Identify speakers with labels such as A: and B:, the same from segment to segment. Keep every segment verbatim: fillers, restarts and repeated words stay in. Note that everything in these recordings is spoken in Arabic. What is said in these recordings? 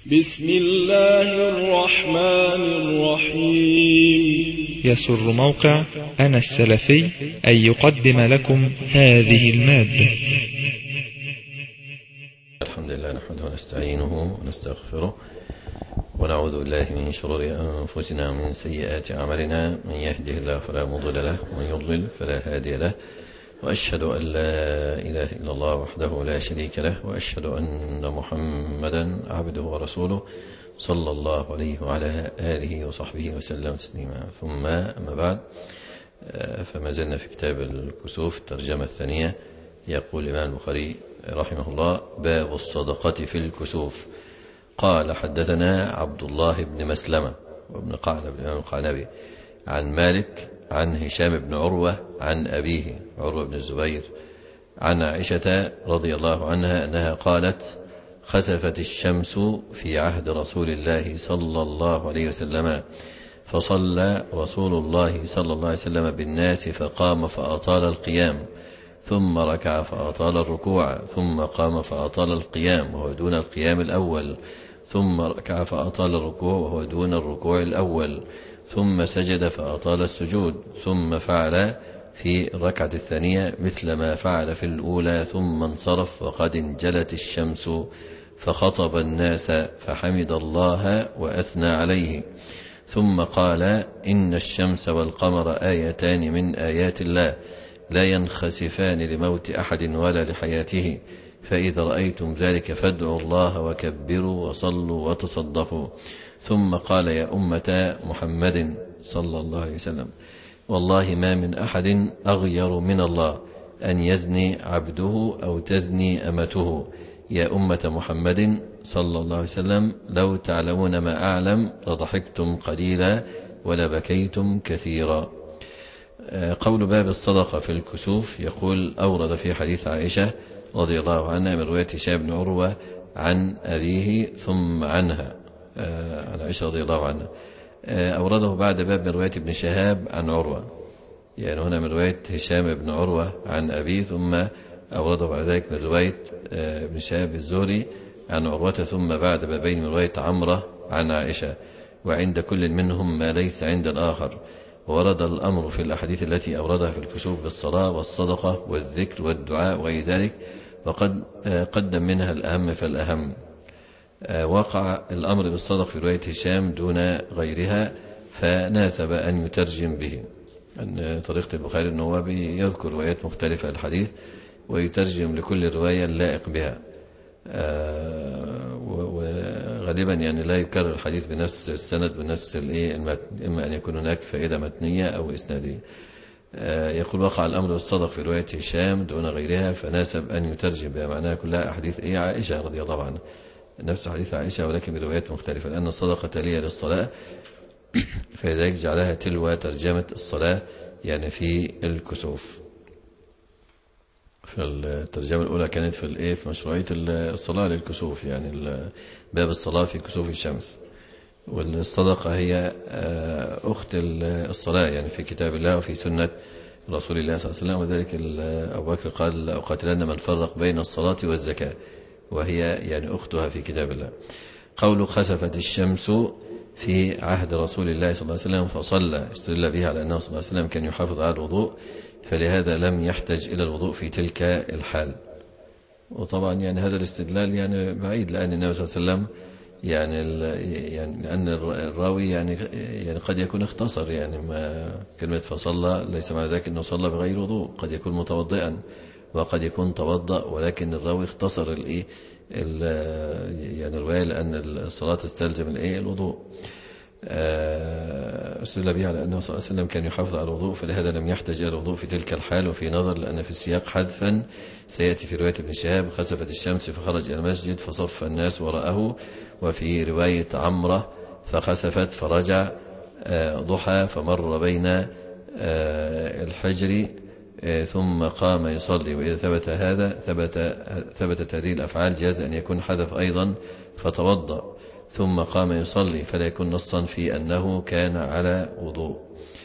A: بسم الله الرحمن الرحيم.
B: يسر موقع أنا السلفي أن يقدم لكم هذه المادة.
C: الحمد لله نحمده ونستعينه ونستغفره ونعوذ بالله من شرور أنفسنا ومن سيئات أعمالنا، من يهده الله فلا مضل له ومن يضلل فلا هادي له، وأشهد أن لا إله إلا الله وحده لا شريك له، وأشهد أن محمدا عبده ورسوله صلى الله عليه وعلى آله وصحبه وسلم تسليما. ثم أما بعد، فما زلنا في كتاب الكسوف الترجمة الثانية. يقول الإمام البخاري رحمه الله: باب الصدقة في الكسوف. قال: حدثنا عبد الله بن مسلمة وابن قعنب الإمام القعنبي عن مالك عن هشام بن عروة عن أبيه عروة بن الزبير عن عائشة رضي الله عنها أنها قالت: خسفت الشمس في عهد رسول الله صلى الله عليه وسلم، فصلى رسول الله صلى الله عليه وسلم بالناس، فقام فأطال القيام، ثم ركع فأطال الركوع، ثم قام فأطال القيام وهو دون القيام الأول، ثم ركع فأطال الركوع وهو دون الركوع الأول، ثم سجد فأطال السجود، ثم فعل في الركعة الثانية مثل ما فعل في الأولى، ثم انصرف وقد انجلت الشمس، فخطب الناس فحمد الله وأثنى عليه، ثم قال: إن الشمس والقمر آيتان من آيات الله، لا ينخسفان لموت أحد ولا لحياته، فإذا رأيتم ذلك فادعوا الله وكبروا وصلوا وتصدقوا. ثم قال: يا أمة محمد صلى الله عليه وسلم، والله ما من أحد أغير من الله أن يزني عبده أو تزني أمته. يا أمة محمد صلى الله عليه وسلم، لو تعلمون ما أعلم لضحكتم قليلا ولبكيتم كثيرا. قول باب الصدقة في الكسوف. يقول: أورد في حديث عائشة رضي الله عنها من رواية هشام بن عروة عن أبيه ثم عنها عن عائشة رضي الله عنها، أورده بعد باب من رواية ابن شهاب عن عروة، يعني هنا من رواية هشام بن عروة عن أبيه، ثم أورده بعد ذلك من رواية ابن شهاب الزهري عن عروة، ثم بعد بابين من رواية عمرة عن عائشة، وعند كل منهم ما ليس عند الآخر. ورد الأمر في الأحاديث التي أوردها في الكسوف بالصلاة والصدقة والذكر والدعاء وغير ذلك، وقد قدم منها الأهم فالأهم. وقع الأمر بالصدق في رواية هشام دون غيرها، فناسب أن يترجم به. أن طريقة البخاري أنه يذكر روايات مختلفة الحديث ويترجم لكل رواية اللائق بها، وغالبا يعني لا يكرر الحديث بنفس السند بنفس المتن، إما أن يكون هناك فائدة متنية أو إسنادية. يقول: وقع الأمر بالصدق في رواية هشام دون غيرها، فناسب أن يترجم بها. معناها كلها أحاديث إيه عائشة رضي الله عنها، نفس حديث عائشة ولكن بروايات مختلفة، لأن الصدقة تالية للصلاة، فلذلك جعلها تلو ترجمة الصلاة يعني في الكسوف. في الترجمة الأولى كانت في الإيه في مشروعية الصلاة للكسوف، يعني باب الصلاة في كسوف الشمس، والصدقة هي أخت الصلاة يعني في كتاب الله وفي سنة رسول الله صلى الله عليه وسلم. وذلك أبو بكر قال: أقاتلن من فرق بين الصلاة والزكاة، وهي يعني أختها في كتاب الله. قول: خسفت الشمس في عهد رسول الله صلى الله عليه وسلم فصلى، استدل بها على أنه صلى الله عليه وسلم كان يحافظ على الوضوء، فلهذا لم يحتج إلى الوضوء في تلك الحال. وطبعا يعني هذا الاستدلال يعني بعيد، لأن النبي صلى الله عليه وسلم يعني يعني لأن الراوي يعني يعني قد يكون اختصر، يعني ما كلمة فصلى ليس معنى ذلك أنه صلى بغير وضوء، قد يكون متوضئا وقد يكون توضأ، ولكن الراوي اختصر الايه يعني الرواية، لأن الصلاة تستلزم الايه الوضوء. استدل بها على أنه صلى الله عليه وسلم كان يحافظ على الوضوء، فلهذا لم يحتج إلى الوضوء في تلك الحال. وفي نظر، لأن في السياق حذفا سيأتي في رواية ابن شهاب: خسفت الشمس فخرج إلى المسجد فصف الناس وراءه، وفي رواية عمرة: فخسفت فرجع ضحى فمر بين الحجر ثم قام يصلي. وإذا ثبت هذا ثبت ثبتت هذه الأفعال جاز أن يكون حذف أيضا، فتوضأ ثم قام يصلي، فلا يكون نصا في أنه كان على وضوء.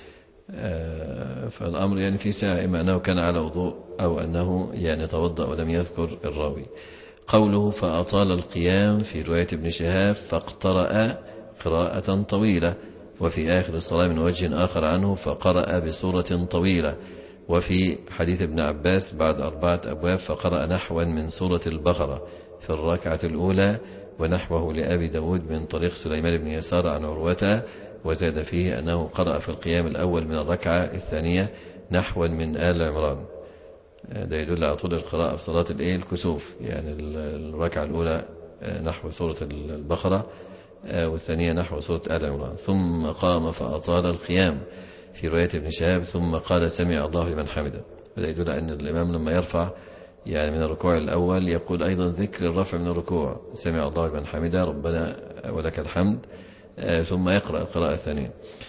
C: فالأمر يعني في ساعة، إما أنه كان على وضوء أو أنه يعني توضأ ولم يذكر الراوي. قوله فأطال القيام في رواية ابن شهاب فاقترأ قراءة طويلة، وفي آخر الصلاة من وجه آخر عنه فقرأ بسورة طويلة، وفي حديث ابن عباس بعد أربعة أبواب فقرأ نحوا من سورة البقرة في الركعة الأولى، ونحوه لأبي داود من طريق سليمان بن يسار عن عروة، وزاد فيه أنه قرأ في القيام الأول من الركعة الثانية نحوا من آل عمران. ده يدل على طول القراءة في صلاة الكسوف، يعني الركعة الأولى نحو سورة البقرة والثانية نحو سورة آل عمران. ثم قام فأطال القيام في رواية ابن شهاب ثم قال سمع الله لمن حمده. وده يدل أن الإمام لما يرفع يعني من الركوع الأول يقول أيضا ذكر الرفع من الركوع سمع الله لمن حمده ربنا ولك الحمد، ثم يقرأ القراءة الثانية.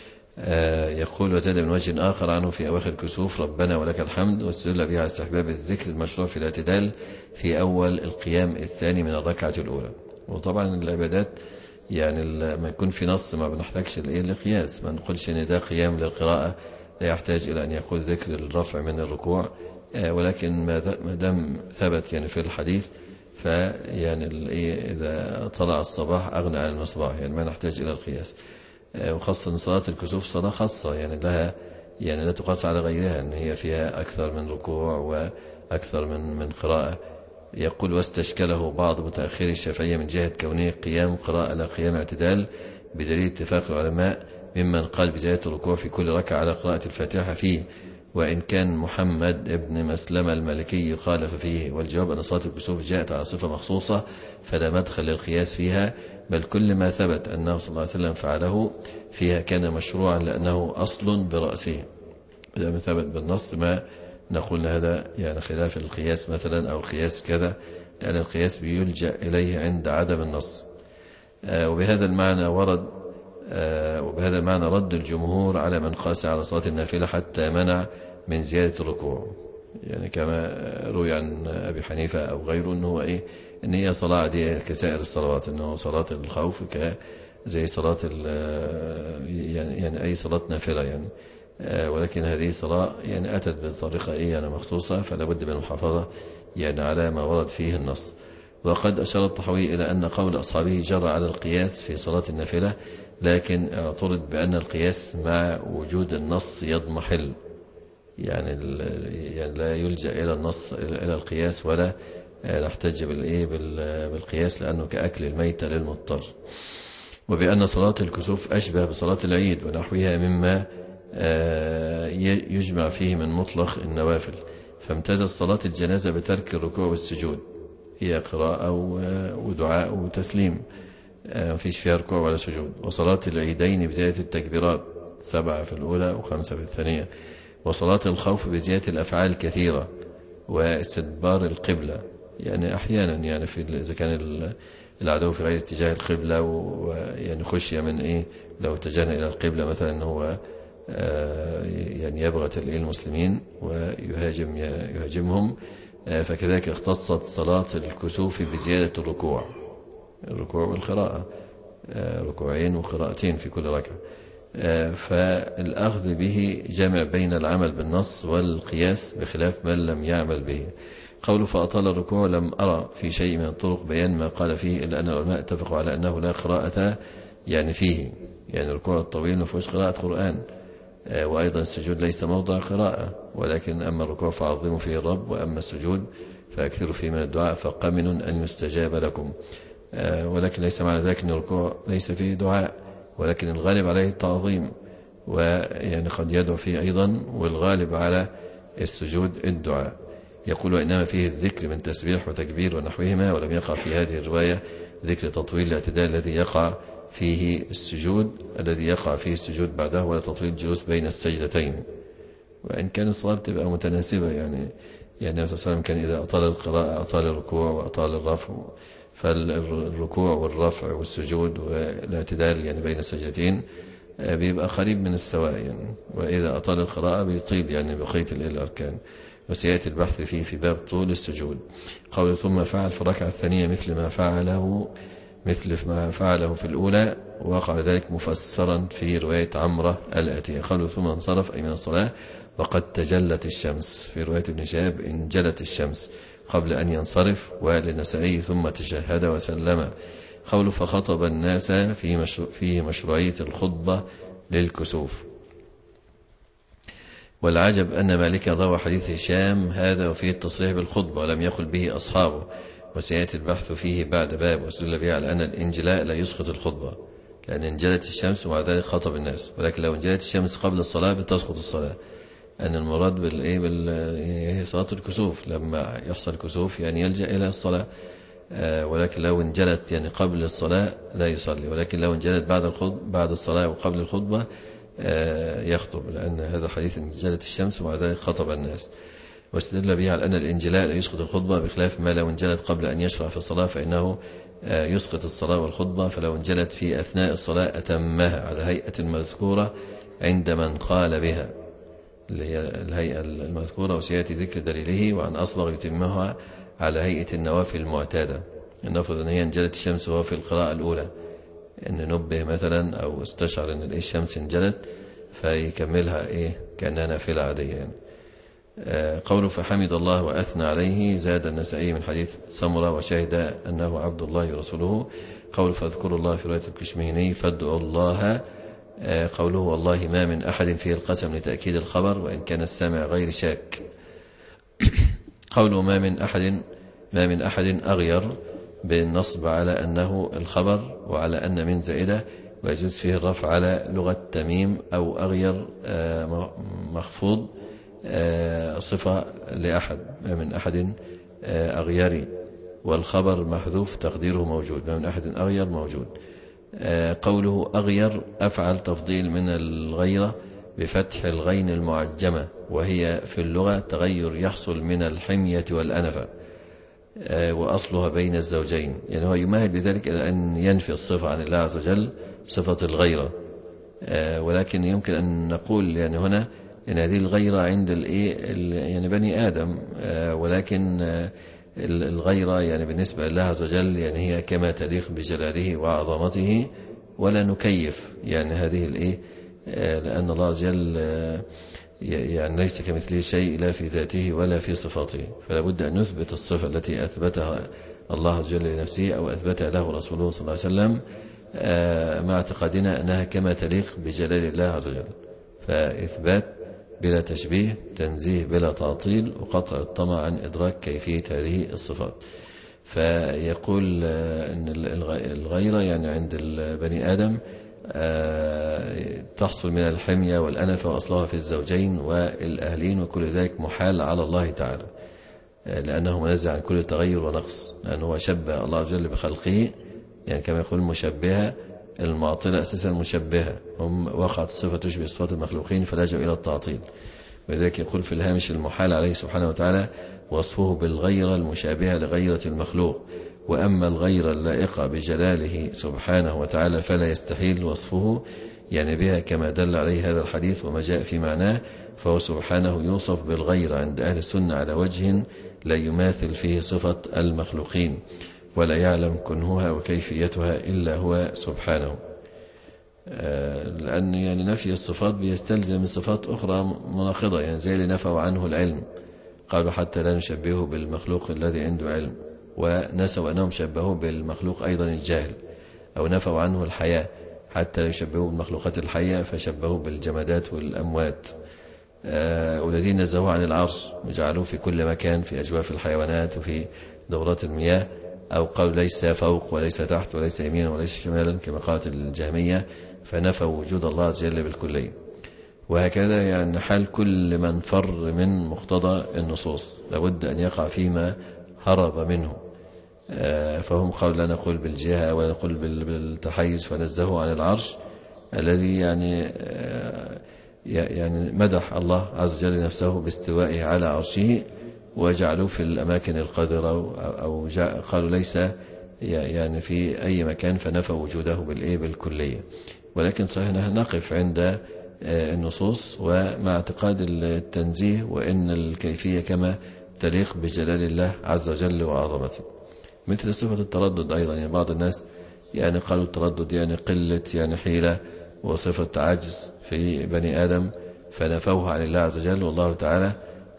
C: يقول وزاد من وجه آخر عنه في أواخر الكسوف ربنا ولك الحمد، واستدل بها على استحباب الذكر المشروع في الاعتدال في أول القيام الثاني من الركعة الأولى. وطبعا العبادات يعني لما يكون في نص ما بنحتاجش لقياس، ما نقولش ان ده قيام للقراءة لا يحتاج إلى أن يقول ذكر الرفع من الركوع، ولكن ما دام ثبت يعني في الحديث فيعني إذا طلع الصباح أغنى عن المصباح، يعني ما نحتاج إلى القياس. وخاصة صلاة الكسوف صلاة خاصة يعني لها يعني لا تقاس على غيرها، أن هي فيها أكثر من ركوع وأكثر من من قراءة. يقول واستشكله بعض متأخري الشافعية من جهة كونه قيام قراءة لا قيام اعتدال، بدليل اتفاق العلماء ممن قال بزيادة الركوع في كل ركعة على قراءة الفاتحة فيه، وإن كان محمد ابن مسلمة المالكي خالف فيه. والجواب أن صلاة الكسوف جاءت على صفة مخصوصة فلا مدخل للقياس فيها، بل كل ما ثبت أنه صلى الله عليه وسلم فعله فيها كان مشروعا لأنه أصل برأسه. إذا ما ثبت بالنص ما نقول هذا يعني خلاف القياس مثلا أو القياس كذا، لأن القياس بيلجأ إليه عند عدم النص. آه وبهذا المعنى ورد آه وبهذا المعنى رد الجمهور على من قاس على صلاة النافلة حتى منع من زيادة الركوع، يعني كما روي عن أبي حنيفة أو غيره أنه إيه إن هي صلاة عادية كسائر الصلوات، أنه صلاة الخوف زي صلاة يعني, يعني أي صلاة نافلة يعني، ولكن هذه صلاة يعني أتت بطريقة إيه يعني مخصوصة، فلا بد من المحافظة يعني على ما ورد فيه النص. وقد أشار الطحاوي إلى أن قول أصحابه جرى على القياس في صلاة النافلة، لكن اعترض بأن القياس مع وجود النص يضمحل، يعني, يعني لا يلجأ إلى النص إلى القياس ولا نحتج بالإيه بالقياس لأنه كأكل الميتة للمضطر. وبأن صلاة الكسوف أشبه بصلاة العيد ونحوها مما يجمع فيه من مطلق النوافل، فامتازت صلاة الجنازة بترك الركوع والسجود، هي قراءة ودعاء وتسليم مفيش فيها ركوع ولا سجود. وصلاة العيدين بزيادة التكبيرات سبعة في الأولى وخمسة في الثانية. وصلاة الخوف بزيادة الأفعال الكثيرة واستدبار القبلة، يعني أحيانا يعني في إذا كان العدو في غير اتجاه القبلة ويعني خشية من إيه لو اتجهنا إلى القبلة مثلا أنه هو يعني يبغت المسلمين ويهاجم يهاجمهم، فكذلك اختصت صلاة الكسوف بزيادة الركوع الركوع والقراءة، ركوعين وقراءتين في كل ركعة. فالأخذ به جمع بين العمل بالنص والقياس بخلاف من لم يعمل به. قوله فأطال الركوع لم أرى في شيء من الطرق بيان ما قال فيه، إلا أن العلماء اتفقوا على أنه لا قراءة يعني فيه، يعني الركوع الطويل ما فيهوش قراءة قرآن، وأيضا السجود ليس موضع قراءة، ولكن أما الركوع فعظموا فيه الرب، وأما السجود فأكثروا فيه من الدعاء فقمن أن يستجاب لكم. ولكن ليس معنى ذلك أن الركوع ليس فيه دعاء، ولكن الغالب عليه التعظيم، ويعني قد يدعو فيه أيضا، والغالب على السجود الدعاء. يقول وإنما فيه الذكر من تسبيح وتكبير ونحوهما، ولم يقع في هذه الرواية ذكر تطويل الاعتدال الذي يقع فيه السجود الذي يقع فيه السجود بعده، ولا تطويل الجلوس بين السجدتين. وإن كان الصلاة تبقى متناسبة، يعني يعني النبي صلى الله عليه وسلم كان إذا أطال القراءة أطال الركوع وأطال الرفع، فالركوع والرفع والسجود والاعتدال يعني بين السجدتين بيبقى قريب من السواء يعني. وإذا أطال القراءة بيطيل يعني بقية الأركان، وسيأتي البحث فيه في باب طول السجود. قول ثم فعل في الركعة الثانية مثل ما فعله مثل ما فعله في الأولى، وقع ذلك مفسرا في رواية عمرة الآتية. قالوا ثم انصرف أي من الصلاة وقد تجلت الشمس، في رواية ابن شهاب انجلت الشمس، قبل أن ينصرف. وللنسائي ثم تشهد وسلم. قوله فخطب الناس في مشروع في مشروعية الخطبة للكسوف. والعجب أن مالكا روى حديث هشام هذا وفيه التصريح بالخطبة ولم يقل به أصحابه، وسيأتي البحث فيه بعد باب. واستدل به على أن الانجلاء لا يسقط الخطبة، لأن انجلت الشمس ومع ذلك خطب الناس، ولكن لو انجلت الشمس قبل الصلاة بتسقط الصلاة. أن المراد بالإيه بال صلاة الكسوف، لما يحصل كسوف يعني يلجأ إلى الصلاة. آه ولكن لو انجلت يعني قبل الصلاة لا يصلي، ولكن لو انجلت بعد الخطبة بعد الصلاة وقبل الخطبة آه يخطب، لأن هذا حديث انجلت الشمس ومع ذلك خطب الناس. واستدل به على أن الانجلاء لا يسقط الخطبة، بخلاف ما لو انجلت قبل أن يشرع في الصلاة فإنه آه يسقط الصلاة والخطبة. فلو انجلت في أثناء الصلاة أتمها على هيئة المذكورة عند من قال بها، اللي هي الهيئة المذكورة، وسيأتي ذكر دليله. وعن أصبغ يتمها على هيئة النوافل المعتادة. نفرض أن هي انجلت الشمس وهو في القراءة الأولى، أن نبه مثلا أو استشعر أن الشمس انجلت فيكملها إيه كأنها نافلة عادية يعني. آه قوله فحمد الله وأثنى عليه. زاد النسائي من حديث سمرة وشهد أنه عبد الله ورسوله. قول فاذكروا الله في رواية الكشميهني فادعوا الله. آه قوله والله ما من أحد فيه القسم لتأكيد الخبر وإن كان السامع غير شاك. قوله ما من أحد ما من أحد أغير بالنصب على أنه الخبر وعلى أن من زائدة، ويجوز فيه الرفع على لغة تميم أو أغير آه مخفوض آه صفة لأحد. ما من أحد آه أغيري، والخبر محذوف تقديره موجود. ما من أحد أغير موجود. آه قوله أغير أفعل تفضيل من الغيرة بفتح الغين المعجمة، وهي في اللغة تغير يحصل من الحمية والأنفة، آه وأصلها بين الزوجين. يعني هو يمهد بذلك إلى أن ينفي الصفة عن الله عز وجل صفة الغيرة. آه ولكن يمكن أن نقول يعني هنا إن هذه الغيرة عند الإيه يعني بني آدم، آه ولكن آه الغيرة يعني بالنسبة لله عز وجل يعني هي كما تليق بجلاله وعظمته، ولا نكيف يعني هذه الإيه آه لأن الله عز وجل آه يعني ليس كمثله شيء لا في ذاته ولا في صفاته. فلا بد أن نثبت الصفة التي أثبتها الله عز وجل لنفسه أو أثبتها له رسوله صلى الله عليه وسلم آه مع اعتقادنا أنها كما تليق بجلال الله عز وجل. فإثبات بلا تشبيه، تنزيه بلا تعطيل، وقطع الطمع عن إدراك كيفية هذه الصفات. فيقول أن الغيرة يعني عند البني آدم تحصل من الحمية والأنفة وأصلها في الزوجين والأهلين، وكل ذلك محال على الله تعالى لأنه منزع عن كل تغير ونقص، لأنه شبه الله عز وجل بخلقه، يعني كما يقول مشبهة. المعطلة أساسا مشبهة، هم وقعت الصفة تشبه صفات المخلوقين فلجأوا إلى التعطيل. ولذلك يقول في الهامش المحال عليه سبحانه وتعالى وصفه بالغيرة المشابهة لغيرة المخلوق، وأما الغيرة اللائقة بجلاله سبحانه وتعالى فلا يستحيل وصفه يعني بها كما دل عليه هذا الحديث وما جاء في معناه. فهو سبحانه يوصف بالغيرة عند أهل السنة على وجه لا يماثل فيه صفة المخلوقين، ولا يعلم كنهها وكيفيتها إلا هو سبحانه. لأن يعني نفي الصفات بيستلزم صفات أخرى مناقضة، يعني زي اللي نفوا عنه العلم، قالوا حتى لا نشبهه بالمخلوق الذي عنده علم، ونسوا أنهم شبهوه بالمخلوق أيضا الجاهل. أو نفوا عنه الحياة حتى لا يشبهوه بالمخلوقات الحية فشبهوه بالجمادات والأموات. والذين نزهوا عن العرش وجعلوه في كل مكان في أجواف الحيوانات وفي دورات المياه، أو قالوا ليس فوق وليس تحت وليس يمينا وليس شمالا كما قالت الجهمية، فنفوا وجود الله عز وجل بالكلية. وهكذا يعني حال كل من فر من مقتضى النصوص، لابد أن يقع فيما هرب منه. فهم قالوا لا نقول بالجهة ولا نقول بالتحيز، فنزهوا عن العرش الذي يعني يعني مدح الله عز وجل نفسه باستوائه على عرشه، وجعلوه في الأماكن القذرة، أو قالوا ليس يعني في أي مكان، فنفوا وجوده بالإيه بالكلية. ولكن صحيح نقف عند النصوص ومع اعتقاد التنزيه، وإن الكيفية كما تليق بجلال الله عز وجل وعظمته. مثل صفة التردد أيضا، يعني بعض الناس يعني قالوا التردد يعني قلة يعني حيلة وصفة عجز في بني آدم، فنفوها عن الله عز وجل، والله تعالى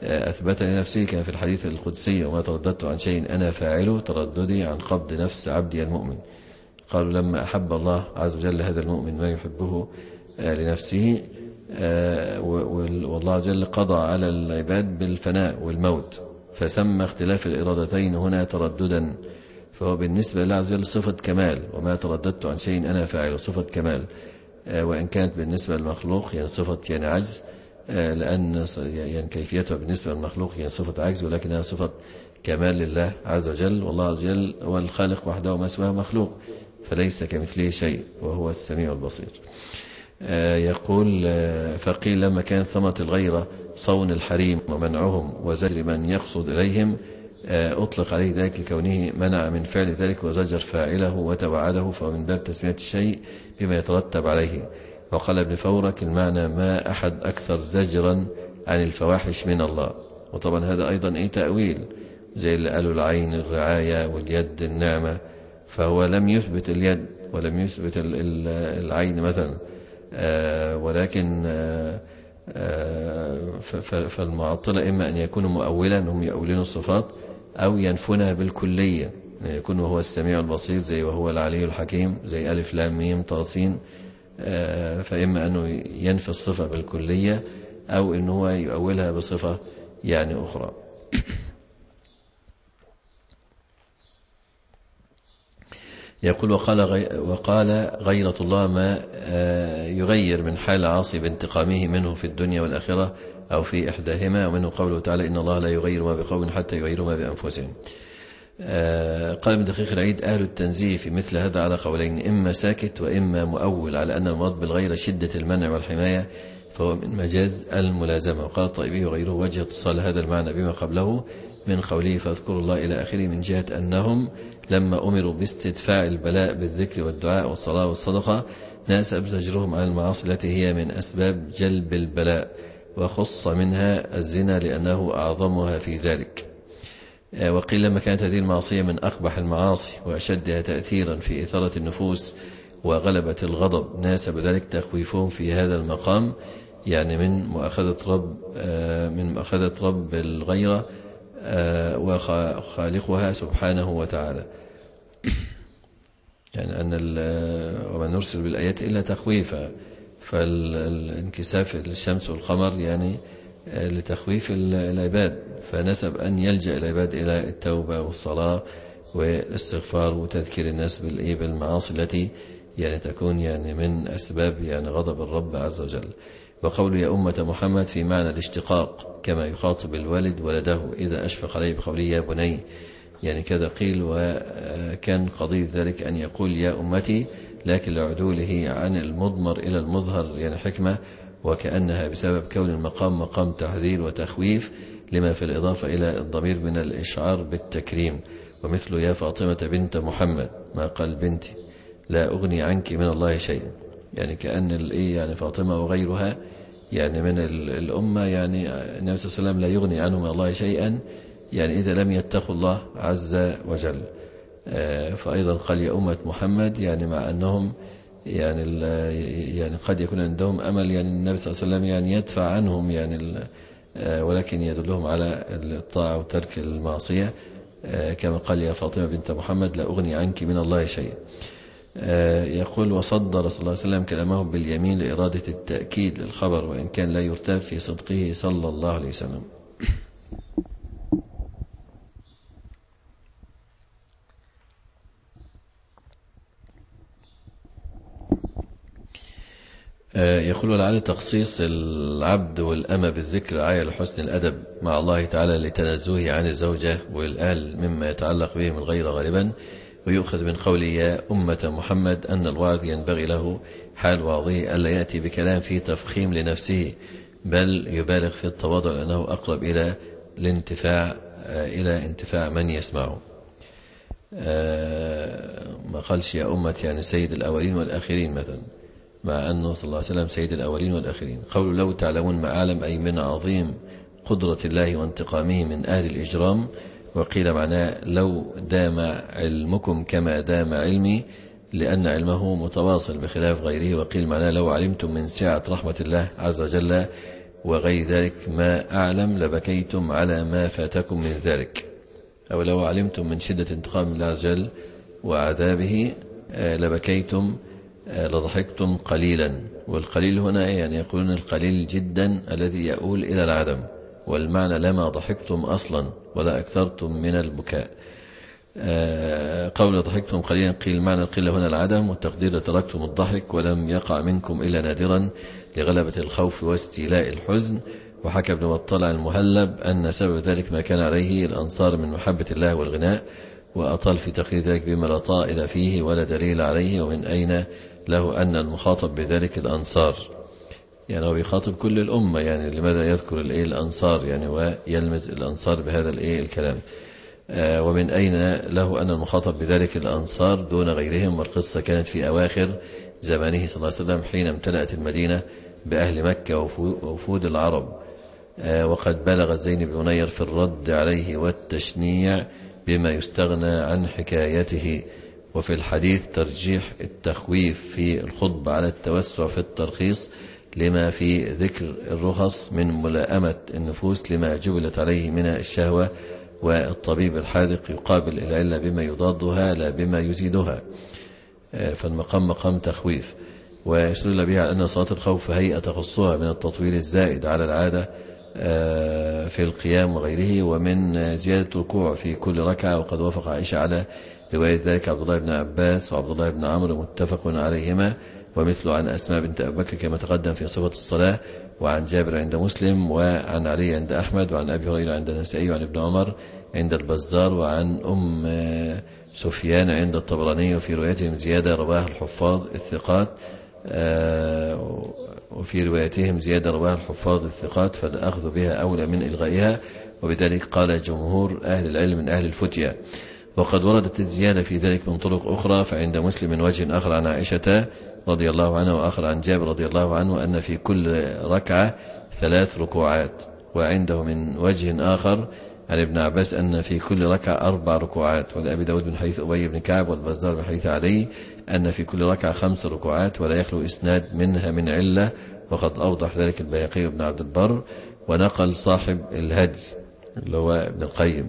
C: أثبت لنفسه كان في الحديث القدسي: وما ترددت عن شيء أنا فاعله ترددي عن قبض نفس عبدي المؤمن. قالوا لما أحب الله عز وجل هذا المؤمن ما يحبه لنفسه، والله عز وجل قضى على العباد بالفناء والموت، فسمى اختلاف الإرادتين هنا ترددا، فهو بالنسبة لله عز وجل صفة كمال. وما ترددت عن شيء أنا فاعله صفة كمال، وإن كانت بالنسبة للمخلوق يعني صفة يعني عجز، لأن يعني كيفيتها بالنسبة للمخلوق يعني صفة عجز، ولكنها صفة كمال لله عز وجل. والله عز وجل هو الخالق وحده وما سواه مخلوق، فليس كمثله شيء وهو السميع البصير. يقول: فقيل لما كانت ثمرة الغيرة صون الحريم ومنعهم وزجر من يقصد إليهم، أطلق عليه ذلك لكونه منع من فعل ذلك وزجر فاعله وتوعده، فهو من باب تسمية الشيء بما يترتب عليه. وقال ابن فورك: المعنى ما أحد أكثر زجرا عن الفواحش من الله. وطبعا هذا أيضا إيه تأويل، زي اللي قالوا العين الرعاية واليد النعمة، فهو لم يثبت اليد ولم يثبت العين مثلا، آه ولكن آه آه فالمعطلة إما أن يكونوا مؤولا، هم يؤولون الصفات، أو ينفونها بالكلية، يعني يكون هو السميع البصير زي وهو العلي الحكيم زي ألف لام ميم طاسين، آه فإما أنه ينفي الصفة بالكلية أو أنه هو يؤولها بصفة يعني أخرى. يقول: وقال, غي وقال غيرة الله ما يغير من حال عاصي بانتقامه منه في الدنيا والآخرة أو في إحداهما، ومنه قوله تعالى: إن الله لا يغير ما بقوم حتى يغيروا ما بأنفسهم. قال ابن دقيق العيد: أهل التنزيه في مثل هذا على قولين، إما ساكت وإما مؤول على أن المراد بالغير شدة المنع والحماية، فهو من مجاز الملازمة. وقال الطيبي وغيره: وجه اتصال هذا المعنى بما قبله من قوله فاذكروا الله إلى آخره، من جهة أنهم لما أمروا باستدفاع البلاء بالذكر والدعاء والصلاة والصدقة ناسب زجرهم عن المعاصي التي هي من أسباب جلب البلاء، وخص منها الزنا لأنه أعظمها في ذلك. وقيل لما كانت هذه المعصية من أقبح المعاصي وأشدها تأثيرا في إثارة النفوس وغلبة الغضب ناسب ذلك تخويفهم في هذا المقام، يعني من مؤاخذة رب من مؤاخذة رب الغيرة وخالقها سبحانه وتعالى، يعني أن وما نرسل بالآيات إلا تخويفا، فالانكساف الشمس والقمر يعني لتخويف العباد، فنسب أن يلجأ العباد إلى التوبة والصلاة والاستغفار وتذكير الناس بالمعاصي التي يعني تكون يعني من أسباب يعني غضب الرب عز وجل. وقول يا أمة محمد في معنى الاشتقاق، كما يخاطب الوالد ولده إذا أشفق عليه بقوله يا بني، يعني كذا قيل. وكان قضية ذلك أن يقول يا أمتي، لكن لعدوله عن المضمر إلى المظهر يعني حكمة، وكأنها بسبب كون المقام مقام تحذير وتخويف لما في الإضافة إلى الضمير من الإشعار بالتكريم. ومثل يا فاطمة بنت محمد ما قال بنتي، لا أغني عنك من الله شيئا، يعني كأن الإيه يعني فاطمة وغيرها يعني من الأمة، يعني النبي صلى الله عليه وسلم لا يغني عنه من الله شيئا، يعني إذا لم يتقوا الله عز وجل. فأيضا قال يا أمة محمد، يعني مع أنهم يعني يعني قد يكون عندهم أمل يعني النبي صلى الله عليه وسلم يعني يدفع عنهم يعني، ولكن يدلهم على الطاعة وترك المعصية، كما قال يا فاطمة بنت محمد لا أغني عنك من الله شيئا. يقول وصدر صلى الله عليه وسلم كلامه باليمين لإرادة التأكيد للخبر، وإن كان لا يرتاب في صدقه صلى الله عليه وسلم. يقول ولعل تخصيص العبد والأمة بالذكر آية لحسن الأدب مع الله تعالى لتنزهه عن الزوجة والأهل مما يتعلق بهم الغير غالبا، ويؤخذ من قوله يا أمة محمد أن الواعظ ينبغي له حال واعظه ألا يأتي بكلام فيه تفخيم لنفسه، بل يبالغ في التواضع لأنه أقرب إلى الانتفاع إلى انتفاع من يسمعه. ما قالش يا أمة يعني سيد الأولين والآخرين مثلا، مع أنه صلى الله عليه وسلم سيد الأولين والآخرين. قول لو تعلمون ما أعلم أي من عظيم قدرة الله وانتقامه من أهل الإجرام، وقيل معناه لو دام علمكم كما دام علمي لأن علمه متواصل بخلاف غيره، وقيل معناه لو علمتم من سعة رحمة الله عز وجل وغير ذلك ما أعلم لبكيتم على ما فاتكم من ذلك، أو لو علمتم من شدة انتقام الله عز وجل وعذابه لبكيتم لضحكتم قليلا. والقليل هنا يعني يقولون القليل جدا الذي يؤول إلى العدم، والمعنى لما ضحكتم أصلا ولا أكثرتم من البكاء. قول ضحكتم قليلا قيل معنى القلة هنا العدم، والتقدير تركتم الضحك ولم يقع منكم إلا نادرا لغلبة الخوف واستيلاء الحزن. وحكى ابن بطال عن المهلب أن سبب ذلك ما كان عليه الأنصار من محبة الله والغناء، وأطال في تقرير ذلك بما لا طائل فيه ولا دليل عليه. ومن أين له أن المخاطب بذلك الأنصار؟ يعني هو بيخاطب كل الأمة، يعني لماذا يذكر الأنصار يعني ويلمز الأنصار بهذا الكلام؟ آه ومن أين له أن المخاطب بذلك الأنصار دون غيرهم؟ والقصة كانت في أواخر زمانه صلى الله عليه وسلم حين امتلأت المدينة بأهل مكة ووفود العرب، آه وقد بلغ زين بن منير في الرد عليه والتشنيع بما يستغنى عن حكايته. وفي الحديث ترجيح التخويف في الخطبة على التوسع في الترخيص لما في ذكر الرخص من ملائمة النفوس لما جبلت عليه من الشهوة، والطبيب الحاذق يقابل العلة بما يضادها لا بما يزيدها، فالمقام مقام تخويف. ويستدل بها على أن صلاة الخوف هيئة تخصها من التطويل الزائد على العادة في القيام وغيره، ومن زيادة الركوع في كل ركعة. وقد وافق عائشة على رواية ذلك عبد الله بن عباس وعبد الله بن عمرو متفق عليهما، ومثل عن أسماء بنت أبي بكر كما تقدم في صفة الصلاة، وعن جابر عند مسلم، وعن علي عند أحمد، وعن أبي هريرة عند النسائي، وعن ابن عمر عند البزار، وعن أم سفيان عند الطبراني. وفي روايتهم زيادة رواه الحفاظ الثقات وفي روايتهم زيادة رواه الحفاظ الثقات فالأخذ بها أولى من إلغائها، وبذلك قال جمهور أهل العلم من أهل الفتية. وقد وردت الزيادة في ذلك من طرق أخرى، فعند مسلم من وجه آخر عن عائشة رضي الله عنها وآخر عن جابر رضي الله عنه أن في كل ركعة ثلاث ركوعات، وعنده من وجه آخر عن ابن عباس أن في كل ركعة أربع ركوعات، ولأبي داود من حيث أبي بن كعب والبزار من حيث علي أن في كل ركعة خمس ركوعات، ولا يخلو إسناد منها من علة. وقد أوضح ذلك البيهقي وابن عبد البر، ونقل صاحب الهدي اللي هو ابن القيم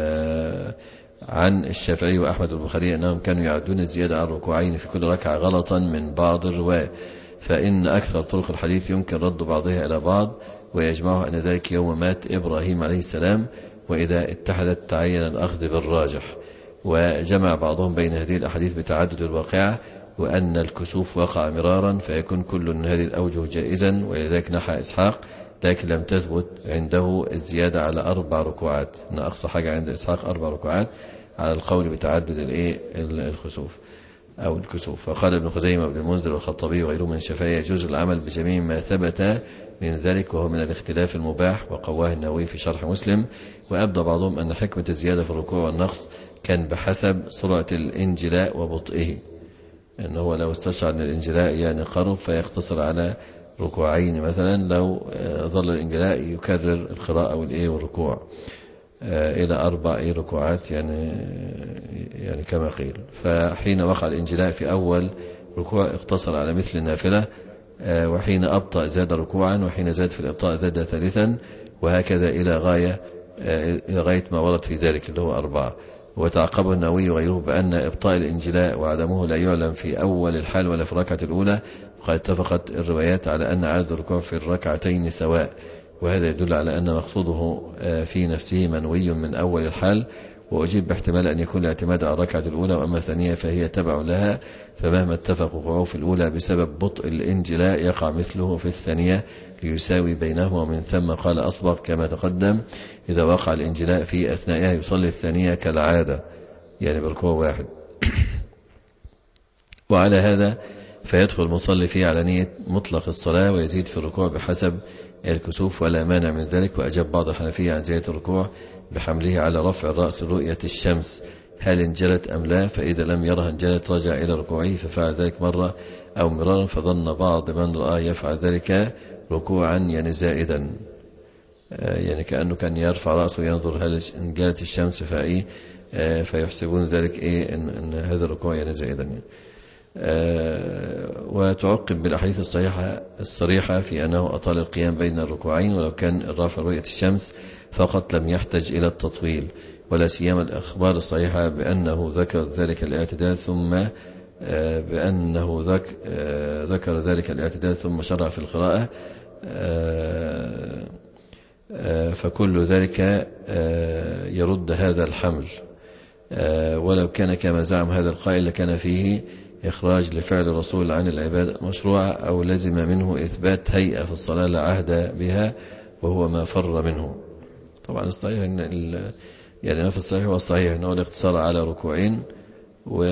C: آه عن الشافعي وأحمد والبخاري أنهم كانوا يعدون الزيادة عن ركوعين في كل ركعة غلطا من بعض الرواة، فإن أكثر طرق الحديث يمكن رد بعضها إلى بعض، ويجمعها أن ذلك يوم مات إبراهيم عليه السلام، وإذا اتحدت تعين الأخذ بالراجح. وجمع بعضهم بين هذه الأحاديث بتعدد الواقعة، وأن الكسوف وقع مرارا فيكون كل من هذه الأوجه جائزا، ولذلك نحى إسحاق، لكن لم تثبت عنده الزيادة على أربع ركوعات، أن أقصى حاجة عند إسحاق أربع ركوعات على القول بتعدد الخسوف أو الكسوف. فقال ابن خزيمة وابن المنذر والخطابي وغيره من الشافعية يجوز العمل بجميع ما ثبت من ذلك، وهو من الاختلاف المباح، وقواه النووي في شرح مسلم. وأبدى بعضهم أن حكمة الزيادة في الركوع والنقص كان بحسب سرعة الانجلاء وبطئه، أنه هو لو استشعر أن الانجلاء يعني قرب فيقتصر على ركوعين مثلا، لو ظل الانجلاء يكرر القراءة والإيه والركوع إلى أربع ركوعات يعني يعني كما قيل. فحين وقع الانجلاء في أول ركوع اقتصر على مثل النافلة، وحين أبطأ زاد ركوعا، وحين زاد في الإبطاء زاد ثالثا، وهكذا إلى غاية إلى غاية ما ورد في ذلك اللي هو أربعة. وتعقبه النووي وغيره بأن إبطاء الانجلاء وعدمه لا يعلم في أول الحال ولا في الركعة الأولى، وقد اتفقت الروايات على أن عدد الركوع في الركعتين سواء، وهذا يدل على أن مقصوده في نفسه منوي من أول الحال. وأجيب باحتمال أن يكون الاعتماد على الركعة الأولى، وأما الثانية فهي تبع لها، فمهما اتفق وقوعه في الأولى بسبب بطء الانجلاء يقع مثله في الثانية ليساوي بينهما. ومن ثم قال أصبغ كما تقدم إذا وقع الانجلاء في أثنائها يصلي الثانية كالعادة يعني بركوع واحد. وعلى هذا فيدخل المصلي فيه على نية مطلق الصلاة، ويزيد في الركوع بحسب الكسوف ولا مانع من ذلك. وأجاب بعض الحنفية عن زيادة الركوع بحمله على رفع الرأس رؤية الشمس هل انجلت أم لا، فإذا لم يرها انجلت رجع إلى ركوعه، ففعل ذلك مرة أو مرارا، فظن بعض من رآه يفعل ذلك ركوعا يعني زائدا، يعني كأنه كان يرفع رأسه ينظر هل انجلت الشمس فإيه، فيحسبون ذلك إيه إن, إن هذا الركوع يعني زائدا يعني. وتعقب بالأحاديث الصحيحة الصريحة في أنه أطال القيام بين الركوعين، ولو كان الرافع رؤية الشمس فقط لم يحتج إلى التطويل، ولا سيما الأخبار الصحيحة بأنه ذكر ذلك الاعتدال ثم بأنه ذك ذكر ذلك الاعتدال ثم شرع في القراءة، فكل ذلك يرد هذا الحمل. ولو كان كما زعم هذا القائل لكان فيه إخراج لفعل الرسول عن العبادة المشروعة، أو لزم منه إثبات هيئة في الصلاة لا عهد بها وهو ما فر منه. طبعا الصحيح إن يعني ما في الصحيح هو الصحيح أنه الاقتصار على ركوعين و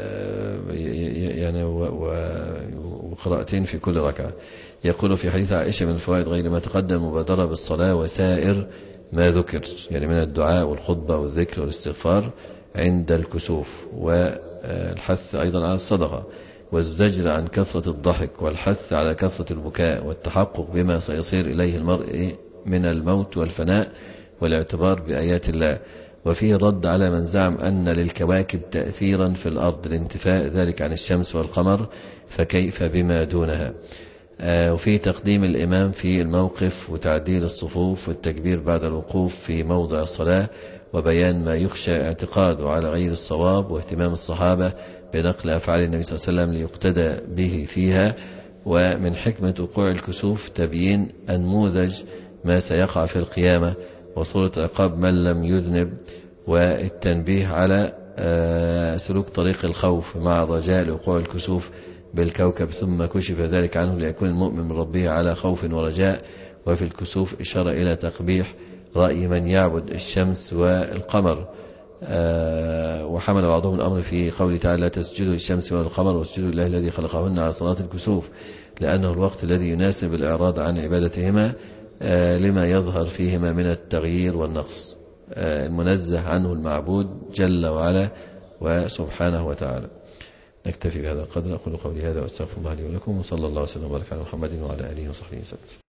C: يعني وقراءتين في كل ركعة. يقول في حديث عائشة من الفوائد غير ما تقدم مبادرة بالصلاة وسائر ما ذكر، يعني من الدعاء والخطبة والذكر والاستغفار عند الكسوف، والحث أيضا على الصدقة، والزجر عن كثرة الضحك، والحث على كثرة البكاء، والتحقق بما سيصير إليه المرء من الموت والفناء، والاعتبار بآيات الله. وفيه الرد على من زعم أن للكواكب تأثيرا في الأرض لانتفاء ذلك عن الشمس والقمر، فكيف بما دونها. آه وفي تقديم الإمام في الموقف، وتعديل الصفوف، والتكبير بعد الوقوف في موضع الصلاة، وبيان ما يخشى اعتقاده على غير الصواب، واهتمام الصحابة بنقل أفعال النبي صلى الله عليه وسلم ليقتدى به فيها. ومن حكمة وقوع الكسوف تبيين أنموذج ما سيقع في القيامة، وصورة عقاب من لم يذنب، والتنبيه على سلوك طريق الخوف مع الرجاء لوقوع الكسوف بالكوكب ثم كشف ذلك عنه ليكون المؤمن من ربه على خوف ورجاء. وفي الكسوف إشارة إلى تقبيح رأي من يعبد الشمس والقمر. وحمل بعضهم الأمر في قوله تعالى لا تسجدوا للشمس والقمر واسجدوا لله الذي خلقهن على صلاة الكسوف، لأنه الوقت الذي يناسب الإعراض عن عبادتهما لما يظهر فيهما من التغيير والنقص، المنزه عنه المعبود جل وعلا وسبحانه وتعالى. نكتفي بهذا القدر. أقول قولي هذا وأستغفر الله لي ولكم، وصلى الله وسلم وبارك على محمد وعلى آله وصحبه وسلم.